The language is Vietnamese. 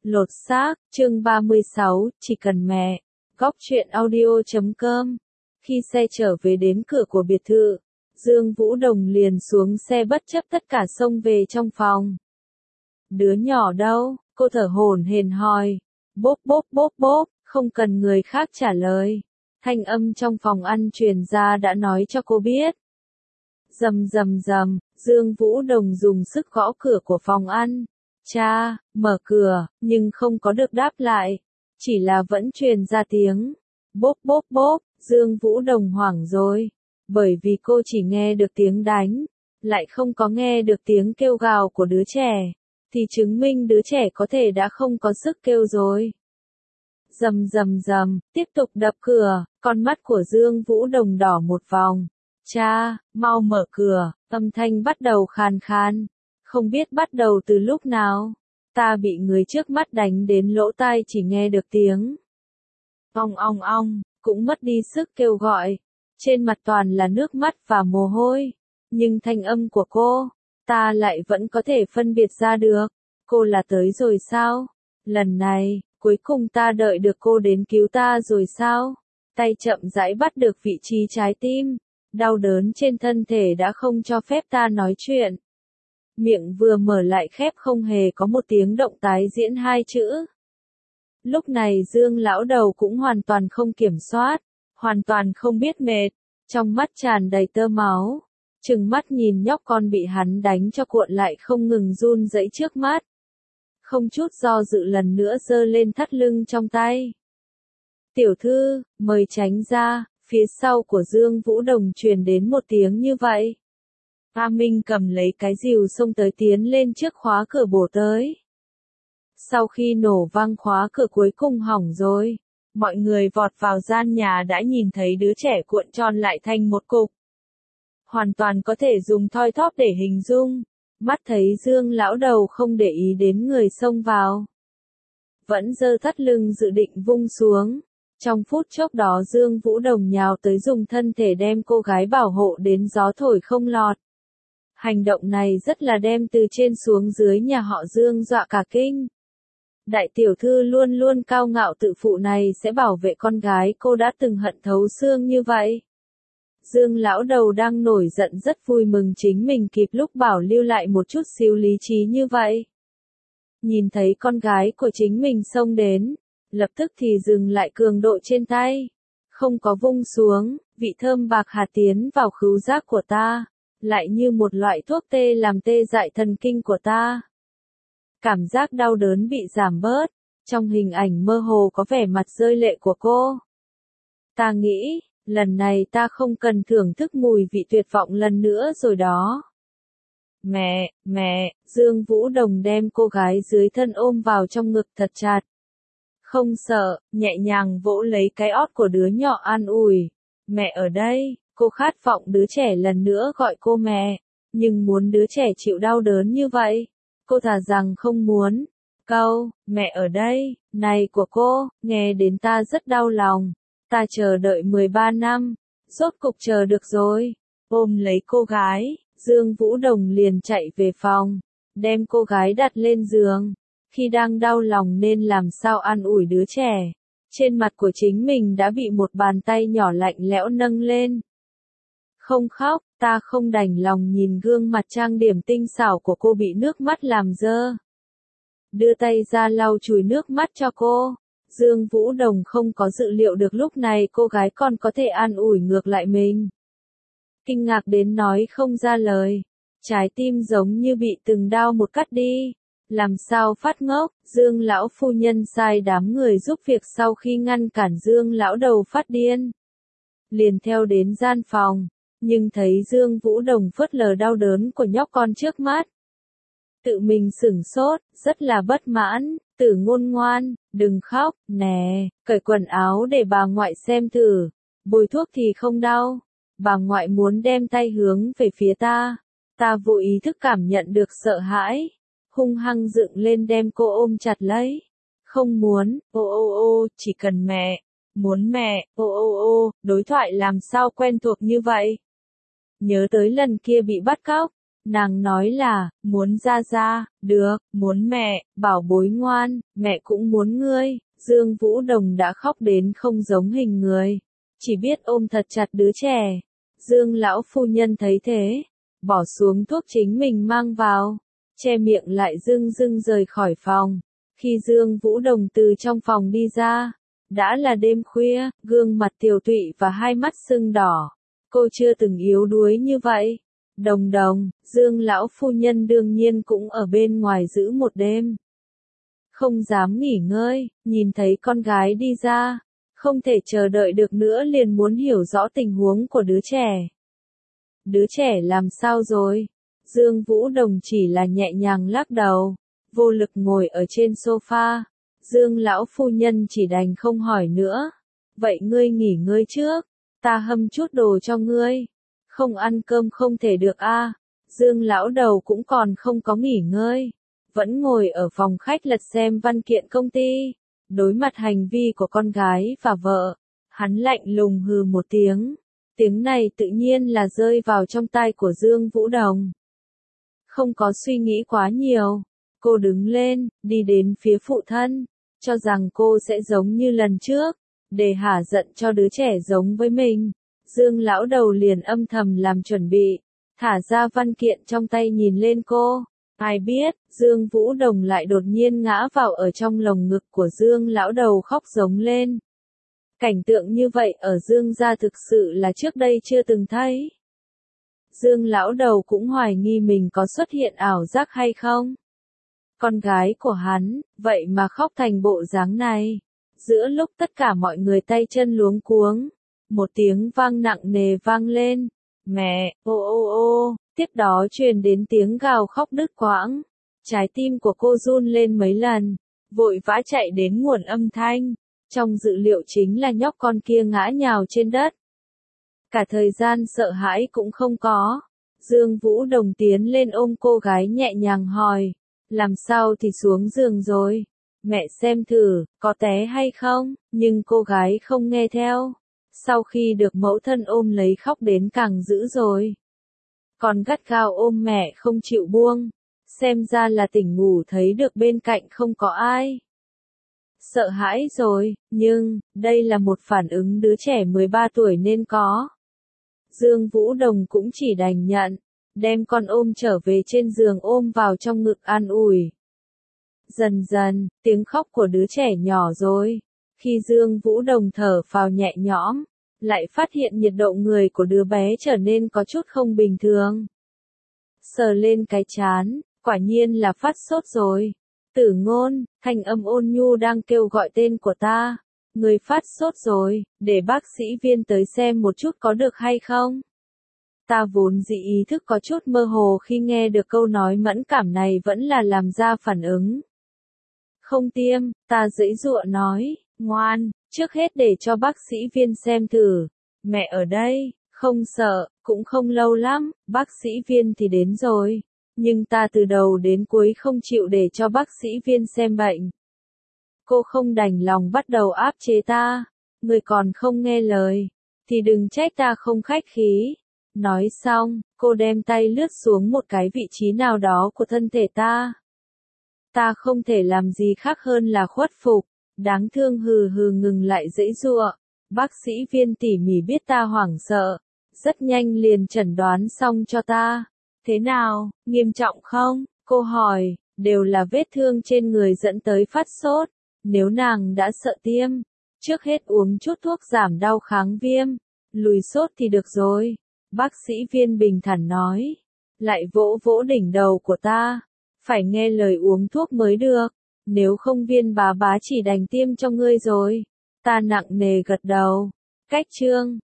Lột xác, chương 36, chỉ cần mẹ. Góc truyện audio.com. Khi xe trở về đến cửa của biệt thự, Dương Vũ Đồng liền xuống xe bất chấp tất cả xông về trong phòng. Đứa nhỏ đâu? Cô thở hổn hển hỏi. Bốp bốp bốp bốp, không cần người khác trả lời. Thanh âm trong phòng ăn truyền ra đã nói cho cô biết. Rầm rầm rầm, Dương Vũ Đồng dùng sức gõ cửa của phòng ăn. Cha, mở cửa, nhưng không có được đáp lại. Chỉ là vẫn truyền ra tiếng. Bốp bốp bốp, Dương Vũ Đồng hoảng rồi. Bởi vì cô chỉ nghe được tiếng đánh, lại không có nghe được tiếng kêu gào của đứa trẻ. Thì chứng minh đứa trẻ có thể đã không có sức kêu rồi. Rầm rầm rầm, tiếp tục đập cửa, con mắt của Dương Vũ Đồng đỏ một vòng. Cha, mau mở cửa, âm thanh bắt đầu khàn khàn. Không biết bắt đầu từ lúc nào, ta bị người trước mắt đánh đến lỗ tai chỉ nghe được tiếng ong ong ong, cũng mất đi sức kêu gọi. Trên mặt toàn là nước mắt và mồ hôi, nhưng thanh âm của cô, ta lại vẫn có thể phân biệt ra được. Cô là tới rồi sao? Lần này, cuối cùng ta đợi được cô đến cứu ta rồi sao? Tay chậm rãi bắt được vị trí trái tim, đau đớn trên thân thể đã không cho phép ta nói chuyện. Miệng vừa mở lại khép không hề có một tiếng động tái diễn hai chữ. Lúc này Dương lão đầu cũng hoàn toàn không kiểm soát, hoàn toàn không biết mệt, trong mắt tràn đầy tơ máu, trừng mắt nhìn nhóc con bị hắn đánh cho cuộn lại không ngừng run rẩy trước mắt. Không chút do dự lần nữa giơ lên thắt lưng trong tay. Tiểu thư, mời tránh ra, phía sau của Dương Vũ Đồng truyền đến một tiếng như vậy. A Minh cầm lấy cái rìu xông tới tiến lên trước khóa cửa bổ tới. Sau khi nổ vang khóa cửa cuối cùng hỏng rồi, mọi người vọt vào gian nhà đã nhìn thấy đứa trẻ cuộn tròn lại thành một cục. Hoàn toàn có thể dùng thoi thóp để hình dung, mắt thấy Dương lão đầu không để ý đến người xông vào. Vẫn giơ thắt lưng dự định vung xuống. Trong phút chốc đó Dương Vũ Đồng nhào tới dùng thân thể đem cô gái bảo hộ đến gió thổi không lọt. Hành động này rất là đem từ trên xuống dưới nhà họ Dương dọa cả kinh. Đại tiểu thư luôn luôn cao ngạo tự phụ này sẽ bảo vệ con gái cô đã từng hận thấu xương như vậy. Dương lão đầu đang nổi giận rất vui mừng chính mình kịp lúc bảo lưu lại một chút xíu lý trí như vậy. Nhìn thấy con gái của chính mình xông đến, lập tức thì dừng lại cường độ trên tay. Không có vung xuống, vị thơm bạc hạt tiến vào khứu giác của ta, lại như một loại thuốc tê làm tê dại thần kinh của ta. Cảm giác đau đớn bị giảm bớt, trong hình ảnh mơ hồ có vẻ mặt rơi lệ của cô. Ta nghĩ, lần này ta không cần thưởng thức mùi vị tuyệt vọng lần nữa rồi đó. Mẹ, Dương Vũ Đồng đem cô gái dưới thân ôm vào trong ngực thật chặt. Không sợ, nhẹ nhàng vỗ lấy cái ót của đứa nhỏ an ủi. Mẹ ở đây, cô khát vọng đứa trẻ lần nữa gọi cô mẹ, nhưng muốn đứa trẻ chịu đau đớn như vậy, cô thà rằng không muốn. Câu, mẹ ở đây, này của cô, nghe đến ta rất đau lòng. Ta chờ đợi 13 năm, rốt cục chờ được rồi. Ôm lấy cô gái, Dương Vũ Đồng liền chạy về phòng, đem cô gái đặt lên giường. Khi đang đau lòng nên làm sao an ủi đứa trẻ, trên mặt của chính mình đã bị một bàn tay nhỏ lạnh lẽo nâng lên. Không khóc, ta không đành lòng nhìn gương mặt trang điểm tinh xảo của cô bị nước mắt làm dơ. Đưa tay ra lau chùi nước mắt cho cô. Dương Vũ Đồng không có dự liệu được lúc này cô gái còn có thể an ủi ngược lại mình. Kinh ngạc đến nói không ra lời. Trái tim giống như bị từng đao một cắt đi. Làm sao phát ngốc, Dương lão phu nhân sai đám người giúp việc sau khi ngăn cản Dương lão đầu phát điên. Liền theo đến gian phòng, nhưng thấy Dương Vũ Đồng phớt lờ đau đớn của nhóc con trước mắt. Tự mình sửng sốt, rất là bất mãn, Tử Ngôn ngoan, đừng khóc, nè, cởi quần áo để bà ngoại xem thử, bôi thuốc thì không đau. Bà ngoại muốn đem tay hướng về phía ta, ta vô ý thức cảm nhận được sợ hãi. Hung hăng dựng lên đem cô ôm chặt lấy. Không muốn, chỉ cần mẹ. Muốn mẹ, đối thoại làm sao quen thuộc như vậy. Nhớ tới lần kia bị bắt cóc, Nàng nói là, muốn ra ra, được, muốn mẹ, bảo bối ngoan, mẹ cũng muốn ngươi. Dương Vũ Đồng đã khóc đến không giống hình người, chỉ biết ôm thật chặt đứa trẻ. Dương lão phu nhân thấy thế, bỏ xuống thuốc chính mình mang vào, che miệng lại dưng dưng rời khỏi phòng. Khi Dương Vũ Đồng từ trong phòng đi ra, đã là đêm khuya, gương mặt tiều tụy và hai mắt sưng đỏ. Cô chưa từng yếu đuối như vậy. Đồng Đồng, Dương lão phu nhân đương nhiên cũng ở bên ngoài giữ một đêm. Không dám nghỉ ngơi, nhìn thấy con gái đi ra, không thể chờ đợi được nữa liền muốn hiểu rõ tình huống của đứa trẻ. Đứa trẻ làm sao rồi? Dương Vũ Đồng chỉ là nhẹ nhàng lắc đầu, vô lực ngồi ở trên sofa. Dương lão phu nhân chỉ đành không hỏi nữa. Vậy ngươi nghỉ ngơi trước, ta hâm chút đồ cho ngươi. Không ăn cơm không thể được a. Dương lão đầu cũng còn không có nghỉ ngơi, vẫn ngồi ở phòng khách lật xem văn kiện công ty. Đối mặt hành vi của con gái và vợ, hắn lạnh lùng hừ một tiếng. Tiếng này tự nhiên là rơi vào trong tai của Dương Vũ Đồng. Không có suy nghĩ quá nhiều, cô đứng lên, đi đến phía phụ thân, cho rằng cô sẽ giống như lần trước, để hả giận cho đứa trẻ giống với mình. Dương lão đầu liền âm thầm làm chuẩn bị, thả ra văn kiện trong tay nhìn lên cô. Ai biết, Dương Vũ Đồng lại đột nhiên ngã vào ở trong lồng ngực của Dương lão đầu khóc giống lên. Cảnh tượng như vậy ở Dương gia thực sự là trước đây chưa từng thấy. Dương lão đầu cũng hoài nghi mình có xuất hiện ảo giác hay không. Con gái của hắn, vậy mà khóc thành bộ dáng này. Giữa lúc tất cả mọi người tay chân luống cuống, một tiếng vang nặng nề vang lên. Mẹ, ô ô ô, tiếp đó truyền đến tiếng gào khóc đứt quãng. Trái tim của cô run lên mấy lần, vội vã chạy đến nguồn âm thanh. Trong dự liệu chính là nhóc con kia ngã nhào trên đất. Cả thời gian sợ hãi cũng không có. Dương Vũ Đồng tiến lên ôm cô gái nhẹ nhàng hỏi. Làm sao thì xuống giường rồi? Mẹ xem thử, có té hay không? Nhưng cô gái không nghe theo. Sau khi được mẫu thân ôm lấy khóc đến càng dữ rồi. Còn gắt gao ôm mẹ không chịu buông. Xem ra là tỉnh ngủ thấy được bên cạnh không có ai. Sợ hãi rồi, nhưng, đây là một phản ứng đứa trẻ 13 tuổi nên có. Dương Vũ Đồng cũng chỉ đành nhận, đem con ôm trở về trên giường ôm vào trong ngực an ủi. Dần dần, tiếng khóc của đứa trẻ nhỏ rồi. Khi Dương Vũ Đồng thở phào nhẹ nhõm, lại phát hiện nhiệt độ người của đứa bé trở nên có chút không bình thường. Sờ lên cái trán, quả nhiên là phát sốt rồi. Tử Ngôn, thanh âm ôn nhu đang kêu gọi tên của ta. Người phát sốt rồi, để bác sĩ Viên tới xem một chút có được hay không? Ta vốn dĩ ý thức có chút mơ hồ khi nghe được câu nói mẫn cảm này vẫn là làm ra phản ứng. Không tiêm, ta giãy giụa nói, ngoan, trước hết để cho bác sĩ Viên xem thử. Mẹ ở đây, không sợ, cũng không lâu lắm, bác sĩ Viên thì đến rồi. Nhưng ta từ đầu đến cuối không chịu để cho bác sĩ Viên xem bệnh. Cô không đành lòng bắt đầu áp chế ta. Người còn không nghe lời, thì đừng trách ta không khách khí. Nói xong, cô đem tay lướt xuống một cái vị trí nào đó của thân thể ta. Ta không thể làm gì khác hơn là khuất phục. Đáng thương hừ hừ ngừng lại giãy giụa. Bác sĩ Viên tỉ mỉ biết ta hoảng sợ, rất nhanh liền chẩn đoán xong cho ta. Thế nào, nghiêm trọng không? Cô hỏi, đều là vết thương trên người dẫn tới phát sốt. Nếu nàng đã sợ tiêm, trước hết uống chút thuốc giảm đau kháng viêm, lùi sốt thì được rồi. Bác sĩ Viên bình thản nói, lại vỗ vỗ đỉnh đầu của ta. Phải nghe lời uống thuốc mới được, nếu không Viên bá bá chỉ đành tiêm cho ngươi rồi. Ta nặng nề gật đầu. Cách chương